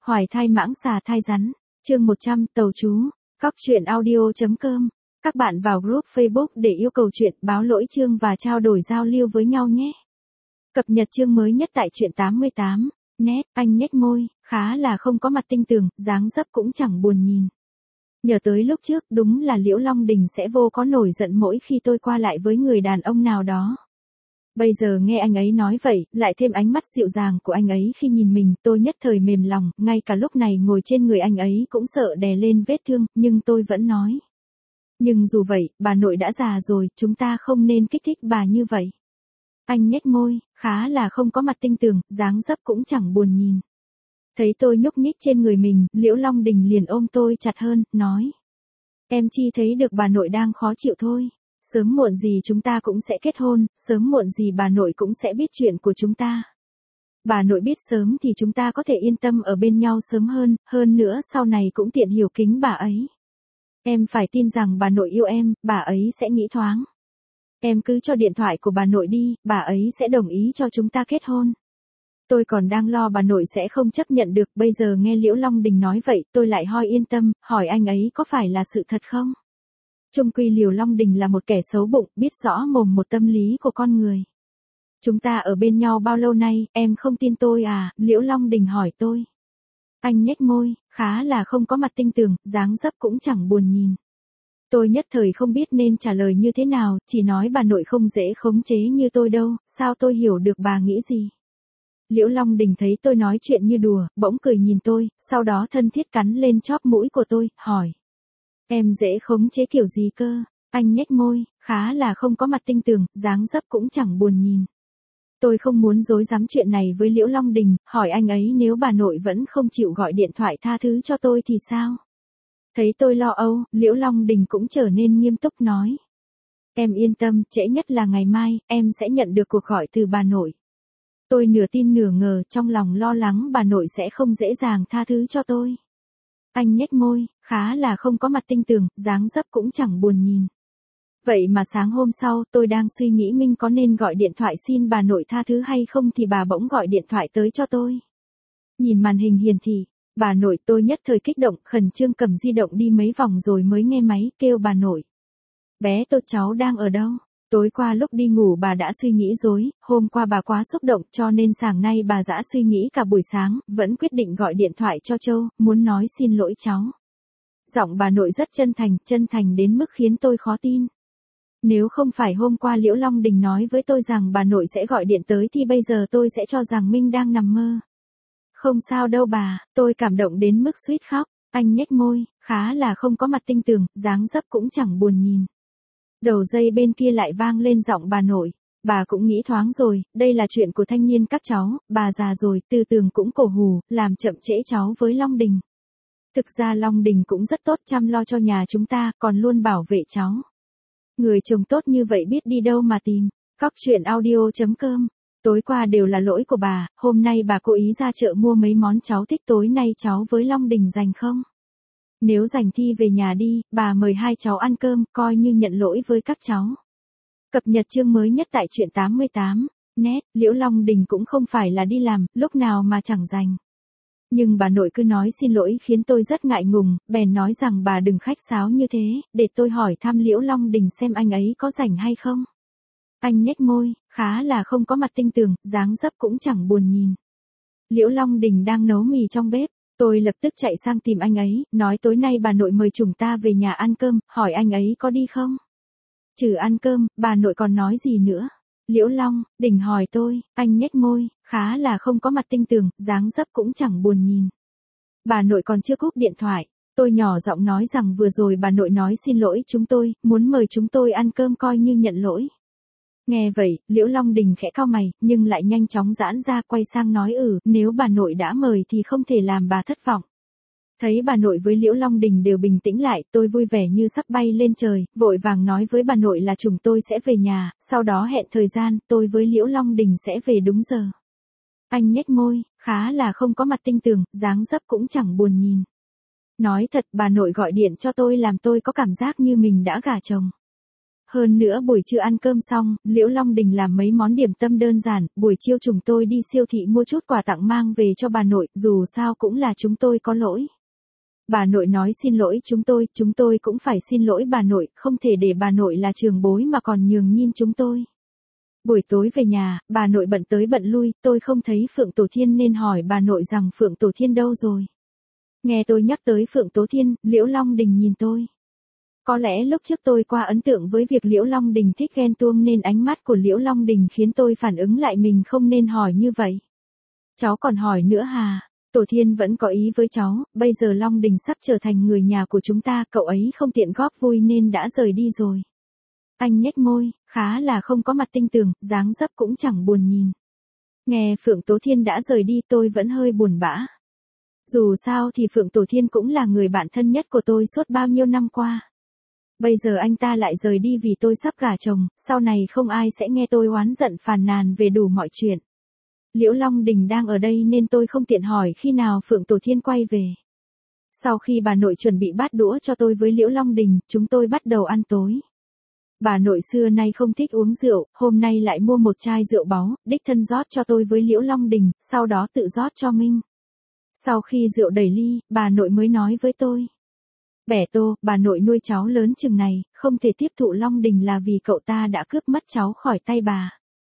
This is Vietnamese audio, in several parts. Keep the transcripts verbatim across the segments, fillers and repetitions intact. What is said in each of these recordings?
Hoài thai mãng xà thai rắn, chương một trăm, tàu chú, cóc truyện audio.com. Các bạn vào group Facebook để yêu cầu chuyện, báo lỗi chương và trao đổi giao lưu với nhau nhé. Cập nhật chương mới nhất tại truyện tám mươi tám. Nét, anh nhếch môi, khá là không có mặt tinh tường, dáng dấp cũng chẳng buồn nhìn. Nhớ tới lúc trước, đúng là Liễu Long Đình sẽ vô có nổi giận mỗi khi tôi qua lại với người đàn ông nào đó. Bây giờ nghe anh ấy nói vậy, lại thêm ánh mắt dịu dàng của anh ấy khi nhìn mình, tôi nhất thời mềm lòng, ngay cả lúc này ngồi trên người anh ấy cũng sợ đè lên vết thương, nhưng tôi vẫn nói. Nhưng dù vậy, bà nội đã già rồi, chúng ta không nên kích thích bà như vậy. Anh nhếch môi, khá là không có mặt tinh tường, dáng dấp cũng chẳng buồn nhìn. Thấy tôi nhúc nhích trên người mình, Liễu Long Đình liền ôm tôi chặt hơn, nói. Em chi thấy được bà nội đang khó chịu thôi. Sớm muộn gì chúng ta cũng sẽ kết hôn, sớm muộn gì bà nội cũng sẽ biết chuyện của chúng ta. Bà nội biết sớm thì chúng ta có thể yên tâm ở bên nhau sớm hơn, hơn nữa sau này cũng tiện hiểu kính bà ấy. Em phải tin rằng bà nội yêu em, bà ấy sẽ nghĩ thoáng. Em cứ cho điện thoại của bà nội đi, bà ấy sẽ đồng ý cho chúng ta kết hôn. Tôi còn đang lo bà nội sẽ không chấp nhận được, bây giờ nghe Liễu Long Đình nói vậy, tôi lại hơi yên tâm, hỏi anh ấy có phải là sự thật không? Chung quy Liễu Long Đình là một kẻ xấu bụng, biết rõ mồm một tâm lý của con người. Chúng ta ở bên nhau bao lâu nay, em không tin tôi à? Liễu Long Đình hỏi tôi. Anh nhếch môi, khá là không có mặt tinh tường, dáng dấp cũng chẳng buồn nhìn. Tôi nhất thời không biết nên trả lời như thế nào, chỉ nói bà nội không dễ khống chế như tôi đâu, sao tôi hiểu được bà nghĩ gì. Liễu Long Đình thấy tôi nói chuyện như đùa, bỗng cười nhìn tôi, sau đó thân thiết cắn lên chóp mũi của tôi, hỏi. Em dễ khống chế kiểu gì cơ? Anh nhếch môi, khá là không có mặt tinh tường, dáng dấp cũng chẳng buồn nhìn. Tôi không muốn dối dám chuyện này với Liễu Long Đình, hỏi anh ấy nếu bà nội vẫn không chịu gọi điện thoại tha thứ cho tôi thì sao? Thấy tôi lo âu, Liễu Long Đình cũng trở nên nghiêm túc nói. Em yên tâm, trễ nhất là ngày mai, em sẽ nhận được cuộc gọi từ bà nội. Tôi nửa tin nửa ngờ, trong lòng lo lắng bà nội sẽ không dễ dàng tha thứ cho tôi. Anh nhếch môi, khá là không có mặt tinh tường, dáng dấp cũng chẳng buồn nhìn. Vậy mà sáng hôm sau, tôi đang suy nghĩ mình có nên gọi điện thoại xin bà nội tha thứ hay không thì bà bỗng gọi điện thoại tới cho tôi. Nhìn màn hình hiển thị, bà nội, tôi nhất thời kích động, khẩn trương cầm di động đi mấy vòng rồi mới nghe máy, kêu bà nội. Bé tôi cháu đang ở đâu? Tối qua lúc đi ngủ bà đã suy nghĩ dối, hôm qua bà quá xúc động cho nên sáng nay bà dã suy nghĩ cả buổi sáng, vẫn quyết định gọi điện thoại cho Châu, muốn nói xin lỗi cháu. Giọng bà nội rất chân thành, chân thành đến mức khiến tôi khó tin. Nếu không phải hôm qua Liễu Long Đình nói với tôi rằng bà nội sẽ gọi điện tới thì bây giờ tôi sẽ cho rằng Minh đang nằm mơ. Không sao đâu bà, tôi cảm động đến mức suýt khóc, anh nhếch môi, khá là không có mặt tinh tường, dáng dấp cũng chẳng buồn nhìn. Đầu dây bên kia lại vang lên giọng bà nội, bà cũng nghĩ thoáng rồi, đây là chuyện của thanh niên các cháu, bà già rồi, Tư Tường cũng cổ hủ, làm chậm trễ cháu với Long Đình. Thực ra Long Đình cũng rất tốt chăm lo cho nhà chúng ta, còn luôn bảo vệ cháu. Người chồng tốt như vậy biết đi đâu mà tìm, cóc truyện audio.com. Tối qua đều là lỗi của bà, hôm nay bà cố ý ra chợ mua mấy món cháu thích, tối nay cháu với Long Đình rảnh không? Nếu rảnh thì về nhà đi, bà mời hai cháu ăn cơm, coi như nhận lỗi với các cháu. Cập nhật chương mới nhất tại truyện tám mươi tám. Nét, Liễu Long Đình cũng không phải là đi làm, lúc nào mà chẳng rảnh. Nhưng bà nội cứ nói xin lỗi khiến tôi rất ngại ngùng, bèn nói rằng bà đừng khách sáo như thế, để tôi hỏi thăm Liễu Long Đình xem anh ấy có rảnh hay không. Anh nhếch môi, khá là không có mặt tinh tường, dáng dấp cũng chẳng buồn nhìn. Liễu Long Đình đang nấu mì trong bếp, tôi lập tức chạy sang tìm anh ấy, nói tối nay bà nội mời chúng ta về nhà ăn cơm, hỏi anh ấy có đi không? Trừ ăn cơm, bà nội còn nói gì nữa? Liễu Long Đình hỏi tôi, anh nhếch môi, khá là không có mặt tinh tường, dáng dấp cũng chẳng buồn nhìn. Bà nội còn chưa cúp điện thoại, tôi nhỏ giọng nói rằng vừa rồi bà nội nói xin lỗi chúng tôi, muốn mời chúng tôi ăn cơm coi như nhận lỗi. Nghe vậy, Liễu Long Đình khẽ cau mày, nhưng lại nhanh chóng giãn ra quay sang nói ừ, nếu bà nội đã mời thì không thể làm bà thất vọng. Thấy bà nội với Liễu Long Đình đều bình tĩnh lại, tôi vui vẻ như sắp bay lên trời, vội vàng nói với bà nội là chúng tôi sẽ về nhà, sau đó hẹn thời gian, tôi với Liễu Long Đình sẽ về đúng giờ. Anh nhếch môi, khá là không có mặt tinh tường, dáng dấp cũng chẳng buồn nhìn. Nói thật, bà nội gọi điện cho tôi làm tôi có cảm giác như mình đã gả chồng. Hơn nữa buổi trưa ăn cơm xong, Liễu Long Đình làm mấy món điểm tâm đơn giản, buổi chiều chúng tôi đi siêu thị mua chút quà tặng mang về cho bà nội, dù sao cũng là chúng tôi có lỗi. Bà nội nói xin lỗi chúng tôi, chúng tôi cũng phải xin lỗi bà nội, không thể để bà nội là trường bối mà còn nhường nhịn chúng tôi. Buổi tối về nhà, bà nội bận tới bận lui, tôi không thấy Phượng Tổ Thiên nên hỏi bà nội rằng Phượng Tổ Thiên đâu rồi. Nghe tôi nhắc tới Phượng Tổ Thiên, Liễu Long Đình nhìn tôi. Có lẽ lúc trước tôi qua ấn tượng với việc Liễu Long Đình thích ghen tuông nên ánh mắt của Liễu Long Đình khiến tôi phản ứng lại mình không nên hỏi như vậy. Cháu còn hỏi nữa hà? Tổ Thiên vẫn có ý với cháu, bây giờ Long Đình sắp trở thành người nhà của chúng ta, cậu ấy không tiện góp vui nên đã rời đi rồi. Anh nhếch môi, khá là không có mặt tinh tường, dáng dấp cũng chẳng buồn nhìn. Nghe Phượng Tố Thiên đã rời đi tôi vẫn hơi buồn bã. Dù sao thì Phượng Tổ Thiên cũng là người bạn thân nhất của tôi suốt bao nhiêu năm qua. Bây giờ anh ta lại rời đi vì tôi sắp gả chồng, sau này không ai sẽ nghe tôi oán giận phàn nàn về đủ mọi chuyện. Liễu Long Đình đang ở đây nên tôi không tiện hỏi khi nào Phượng Tổ Thiên quay về. Sau khi bà nội chuẩn bị bát đũa cho tôi với Liễu Long Đình, chúng tôi bắt đầu ăn tối. Bà nội xưa nay không thích uống rượu, hôm nay lại mua một chai rượu báu, đích thân rót cho tôi với Liễu Long Đình, sau đó tự rót cho Minh. Sau khi rượu đầy ly, bà nội mới nói với tôi. Bẻ Tô, bà nội nuôi cháu lớn chừng này, không thể tiếp thụ Long Đình là vì cậu ta đã cướp mất cháu khỏi tay bà.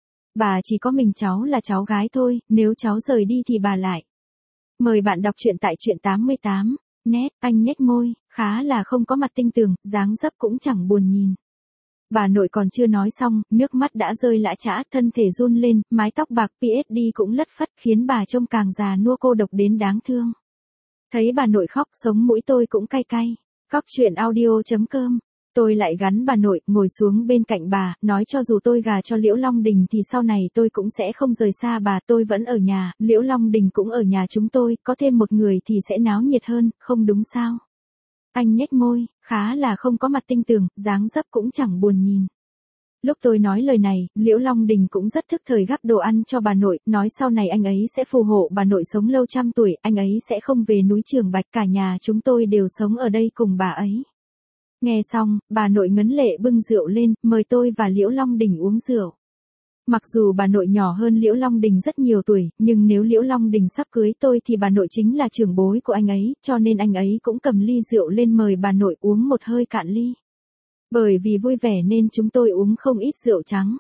Bà chỉ có mình cháu là cháu gái thôi, nếu cháu rời đi thì bà lại. Mời bạn đọc truyện tại truyện tám mươi tám. Nét, anh nhếch môi, khá là không có mặt tinh tường, dáng dấp cũng chẳng buồn nhìn. Bà nội còn chưa nói xong, nước mắt đã rơi lã chã, thân thể run lên, mái tóc bạc pê ét đê cũng lất phất khiến bà trông càng già nua cô độc đến đáng thương. Thấy bà nội khóc sống mũi tôi cũng cay cay. Cóc truyện audio chấm com. Tôi lại gắn bà nội, ngồi xuống bên cạnh bà, nói cho dù tôi gả cho Liễu Long Đình thì sau này tôi cũng sẽ không rời xa bà, tôi vẫn ở nhà, Liễu Long Đình cũng ở nhà chúng tôi, có thêm một người thì sẽ náo nhiệt hơn, không đúng sao? Anh nhếch môi, khá là không có mặt tinh tường, dáng dấp cũng chẳng buồn nhìn. Lúc tôi nói lời này, Liễu Long Đình cũng rất thức thời gắp đồ ăn cho bà nội, nói sau này anh ấy sẽ phù hộ bà nội sống lâu trăm tuổi, anh ấy sẽ không về núi Trường Bạch, cả nhà chúng tôi đều sống ở đây cùng bà ấy. Nghe xong, bà nội ngấn lệ bưng rượu lên, mời tôi và Liễu Long Đình uống rượu. Mặc dù bà nội nhỏ hơn Liễu Long Đình rất nhiều tuổi, nhưng nếu Liễu Long Đình sắp cưới tôi thì bà nội chính là trưởng bối của anh ấy, cho nên anh ấy cũng cầm ly rượu lên mời bà nội uống một hơi cạn ly. Bởi vì vui vẻ nên chúng tôi uống không ít rượu trắng.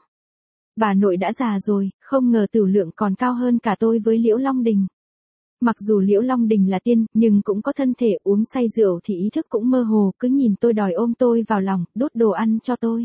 Bà nội đã già rồi, không ngờ tửu lượng còn cao hơn cả tôi với Liễu Long Đình. Mặc dù Liễu Long Đình là tiên, nhưng cũng có thân thể, uống say rượu thì ý thức cũng mơ hồ, cứ nhìn tôi đòi ôm tôi vào lòng, đút đồ ăn cho tôi.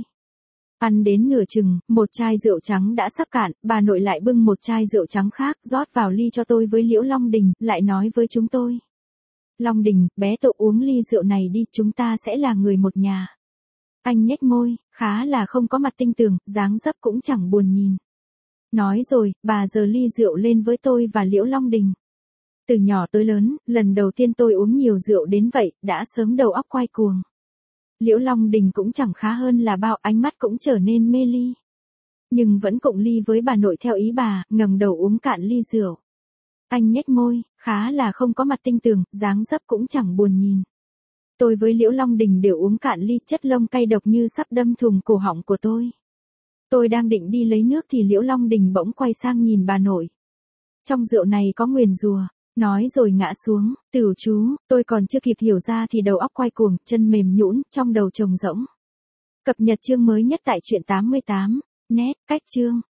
Ăn đến nửa chừng, một chai rượu trắng đã sắp cạn, bà nội lại bưng một chai rượu trắng khác, rót vào ly cho tôi với Liễu Long Đình, lại nói với chúng tôi. Long Đình, bé Tô uống ly rượu này đi, chúng ta sẽ là người một nhà. Anh nhếch môi, khá là không có mặt tinh tường, dáng dấp cũng chẳng buồn nhìn. Nói rồi, bà giơ ly rượu lên với tôi và Liễu Long Đình. Từ nhỏ tới lớn, lần đầu tiên tôi uống nhiều rượu đến vậy, đã sớm đầu óc quay cuồng. Liễu Long Đình cũng chẳng khá hơn là bao, ánh mắt cũng trở nên mê ly. Nhưng vẫn cộng ly với bà nội theo ý bà, ngẩng đầu uống cạn ly rượu. Anh nhếch môi, khá là không có mặt tinh tường, dáng dấp cũng chẳng buồn nhìn. Tôi với Liễu Long Đình đều uống cạn ly, chất lông cay độc như sắp đâm thủng cổ họng của tôi. Tôi đang định đi lấy nước thì Liễu Long Đình bỗng quay sang nhìn bà nội. Trong rượu này có nguyền rủa. Nói rồi ngã xuống, tửu chú, tôi còn chưa kịp hiểu ra thì đầu óc quay cuồng, chân mềm nhũn, trong đầu trống rỗng. Cập nhật chương mới nhất tại truyện tám mươi tám. Nét, cách chương.